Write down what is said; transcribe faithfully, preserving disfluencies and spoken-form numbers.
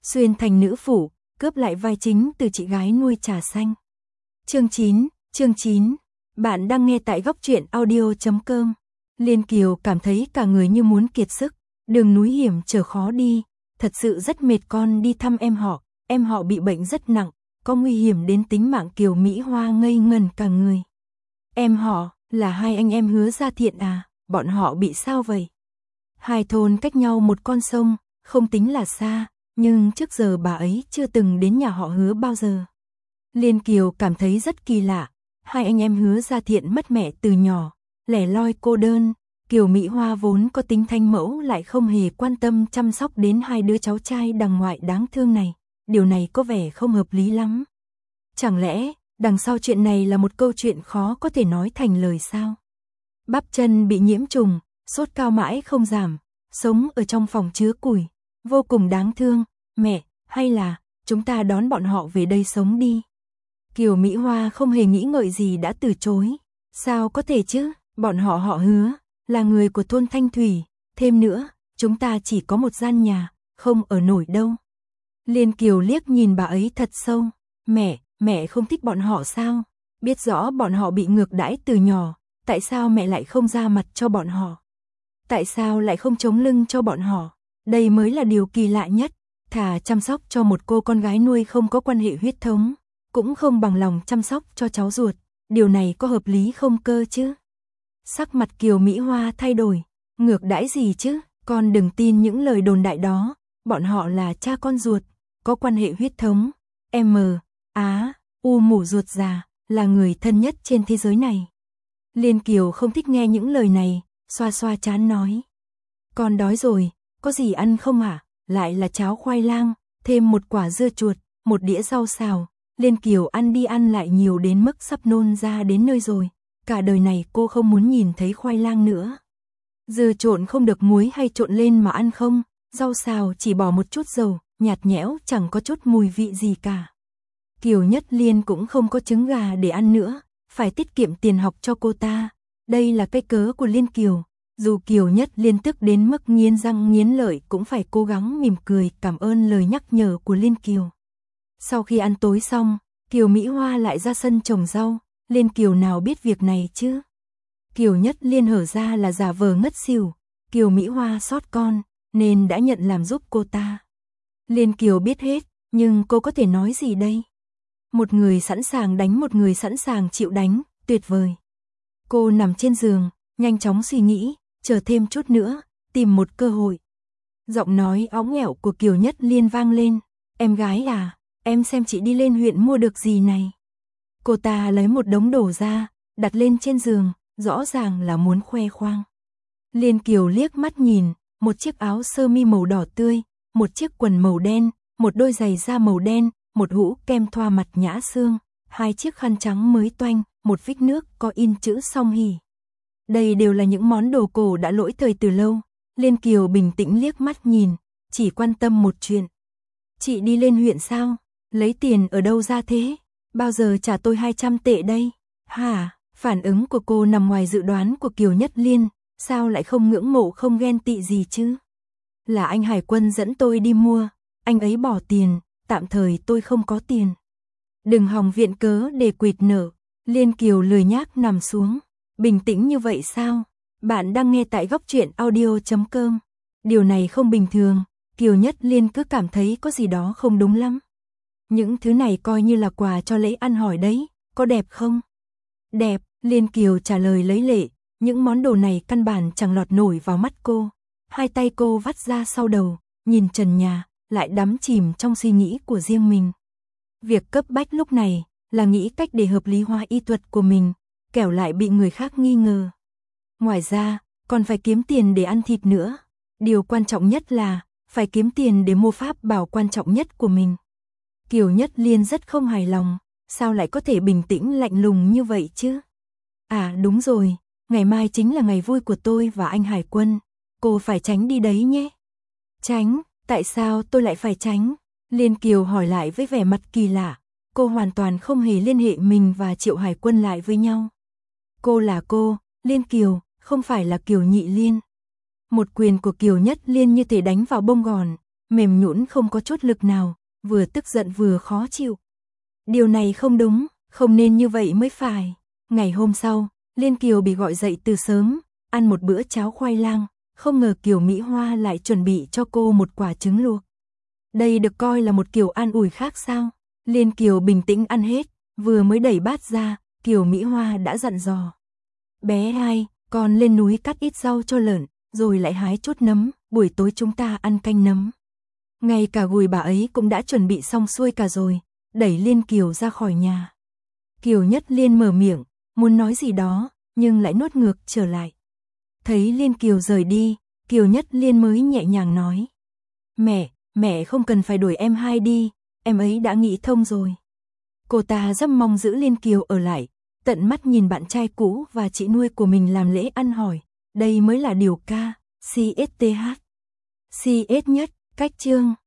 xuyên thành nữ phủ, cướp lại vai chính từ chị gái nuôi trà xanh. Chương chín, chương chín. Bạn đang nghe tại góc truyện audio chấm com. Liên Kiều cảm thấy cả người như muốn kiệt sức, đường núi hiểm trở khó đi, thật sự rất mệt. Con đi thăm em họ, em họ bị bệnh rất nặng, có nguy hiểm đến tính mạng. Kiều Mỹ Hoa ngây ngần cả người. Em họ, là hai anh em Hứa Gia Thiện à, bọn họ bị sao vậy? Hai thôn cách nhau một con sông, không tính là xa, nhưng trước giờ bà ấy chưa từng đến nhà họ Hứa bao giờ. Liên Kiều cảm thấy rất kỳ lạ, hai anh em Hứa Gia Thiện mất mẹ từ nhỏ, lẻ loi cô đơn, Kiều Mỹ Hoa vốn có tính thanh mẫu lại không hề quan tâm chăm sóc đến hai đứa cháu trai đằng ngoại đáng thương này, điều này có vẻ không hợp lý lắm. Chẳng lẽ, đằng sau chuyện này là một câu chuyện khó có thể nói thành lời sao? Bắp chân bị nhiễm trùng, sốt cao mãi không giảm, sống ở trong phòng chứa củi, vô cùng đáng thương. Mẹ, hay là chúng ta đón bọn họ về đây sống đi? Kiều Mỹ Hoa không hề nghĩ ngợi gì đã từ chối. Sao có thể chứ, bọn họ họ Hứa, là người của thôn Thanh Thủy, thêm nữa, chúng ta chỉ có một gian nhà, không ở nổi đâu. Liên Kiều liếc nhìn bà ấy thật sâu. Mẹ, mẹ không thích bọn họ sao? Biết rõ bọn họ bị ngược đãi từ nhỏ, tại sao mẹ lại không ra mặt cho bọn họ? Tại sao lại không chống lưng cho bọn họ? Đây mới là điều kỳ lạ nhất. Thà chăm sóc cho một cô con gái nuôi không có quan hệ huyết thống, cũng không bằng lòng chăm sóc cho cháu ruột. Điều này có hợp lý không cơ chứ? Sắc mặt Kiều Mỹ Hoa thay đổi. Ngược đãi gì chứ? Con đừng tin những lời đồn đại đó. Bọn họ là cha con ruột, có quan hệ huyết thống. M, Á, U mủ ruột già, là người thân nhất trên thế giới này. Liên Kiều không thích nghe những lời này, xoa xoa trán nói. Con đói rồi, có gì ăn không hả? À? Lại là cháo khoai lang, thêm một quả dưa chuột, một đĩa rau xào. Liên Kiều ăn đi ăn lại nhiều đến mức sắp nôn ra đến nơi rồi. Cả đời này cô không muốn nhìn thấy khoai lang nữa. Dưa trộn không được muối hay trộn lên mà ăn không? Rau xào chỉ bỏ một chút dầu, nhạt nhẽo chẳng có chút mùi vị gì cả. Kiều Nhất Liên cũng không có trứng gà để ăn nữa, phải tiết kiệm tiền học cho cô ta. Đây là cái cớ của Liên Kiều. Dù Kiều Nhất Liên tức đến mức nghiến răng nghiến lợi cũng phải cố gắng mỉm cười cảm ơn lời nhắc nhở của Liên Kiều. Sau khi ăn tối xong, Kiều Mỹ Hoa lại ra sân trồng rau. Liên Kiều nào biết việc này chứ? Kiều Nhất Liên hở ra là giả vờ ngất xỉu. Kiều Mỹ Hoa sót con, nên đã nhận làm giúp cô ta. Liên Kiều biết hết, nhưng cô có thể nói gì đây? Một người sẵn sàng đánh, một người sẵn sàng chịu đánh, tuyệt vời. Cô nằm trên giường, nhanh chóng suy nghĩ, chờ thêm chút nữa, tìm một cơ hội. Giọng nói óng ẻo của Kiều Nhất Liên vang lên. Em gái à, em xem chị đi lên huyện mua được gì này. Cô ta lấy một đống đồ ra, đặt lên trên giường, rõ ràng là muốn khoe khoang. Liên Kiều liếc mắt nhìn, một chiếc áo sơ mi màu đỏ tươi, một chiếc quần màu đen, một đôi giày da màu đen, một hũ kem thoa mặt nhã xương, hai chiếc khăn trắng mới toanh, một vích nước có in chữ Song Hỷ. Đây đều là những món đồ cổ đã lỗi thời từ lâu. Liên Kiều bình tĩnh liếc mắt nhìn, chỉ quan tâm một chuyện. Chị đi lên huyện sao? Lấy tiền ở đâu ra thế? Bao giờ trả tôi hai trăm tệ đây? Hả? Phản ứng của cô nằm ngoài dự đoán của Kiều Nhất Liên, sao lại không ngưỡng mộ không ghen tị gì chứ? Là anh Hải Quân dẫn tôi đi mua, anh ấy bỏ tiền, tạm thời tôi không có tiền. Đừng hòng viện cớ để quỵt nợ. Liên Kiều lười nhác nằm xuống. Bình tĩnh như vậy sao? Bạn đang nghe tại góc truyện audio chấm com. Điều này không bình thường, Kiều Nhất Liên cứ cảm thấy có gì đó không đúng lắm. Những thứ này coi như là quà cho lễ ăn hỏi đấy, có đẹp không? Đẹp, Liên Kiều trả lời lấy lệ, những món đồ này căn bản chẳng lọt nổi vào mắt cô. Hai tay cô vắt ra sau đầu, nhìn trần nhà, lại đắm chìm trong suy nghĩ của riêng mình. Việc cấp bách lúc này là nghĩ cách để hợp lý hóa y thuật của mình, kẻo lại bị người khác nghi ngờ. Ngoài ra, còn phải kiếm tiền để ăn thịt nữa. Điều quan trọng nhất là phải kiếm tiền để mua pháp bảo quan trọng nhất của mình. Kiều Nhất Liên rất không hài lòng, sao lại có thể bình tĩnh lạnh lùng như vậy chứ? À đúng rồi, ngày mai chính là ngày vui của tôi và anh Hải Quân, cô phải tránh đi đấy nhé. Tránh? Tại sao tôi lại phải tránh? Liên Kiều hỏi lại với vẻ mặt kỳ lạ, cô hoàn toàn không hề liên hệ mình và Triệu Hải Quân lại với nhau. Cô là cô, Liên Kiều, không phải là Kiều Nhị Liên. Một quyền của Kiều Nhất Liên như thể đánh vào bông gòn, mềm nhũn không có chút lực nào, vừa tức giận vừa khó chịu. Điều này không đúng, không nên như vậy mới phải. Ngày hôm sau, Liên Kiều bị gọi dậy từ sớm, ăn một bữa cháo khoai lang, không ngờ Kiều Mỹ Hoa lại chuẩn bị cho cô một quả trứng luộc. Đây được coi là một kiểu an ủi khác sao? Liên Kiều bình tĩnh ăn hết, vừa mới đẩy bát ra, Kiều Mỹ Hoa đã dặn dò. Bé hai, con lên núi cắt ít rau cho lợn, rồi lại hái chút nấm, buổi tối chúng ta ăn canh nấm. Ngay cả gùi bà ấy cũng đã chuẩn bị xong xuôi cả rồi, đẩy Liên Kiều ra khỏi nhà. Kiều Nhất Liên mở miệng, muốn nói gì đó, nhưng lại nuốt ngược trở lại. Thấy Liên Kiều rời đi, Kiều Nhất Liên mới nhẹ nhàng nói. Mẹ, mẹ không cần phải đuổi em hai đi, em ấy đã nghĩ thông rồi. Cô ta rất mong giữ Liên Kiều ở lại, tận mắt nhìn bạn trai cũ và chị nuôi của mình làm lễ ăn hỏi. Đây mới là điều ca, xê ét tê hát. xê ét nhất, cách chương.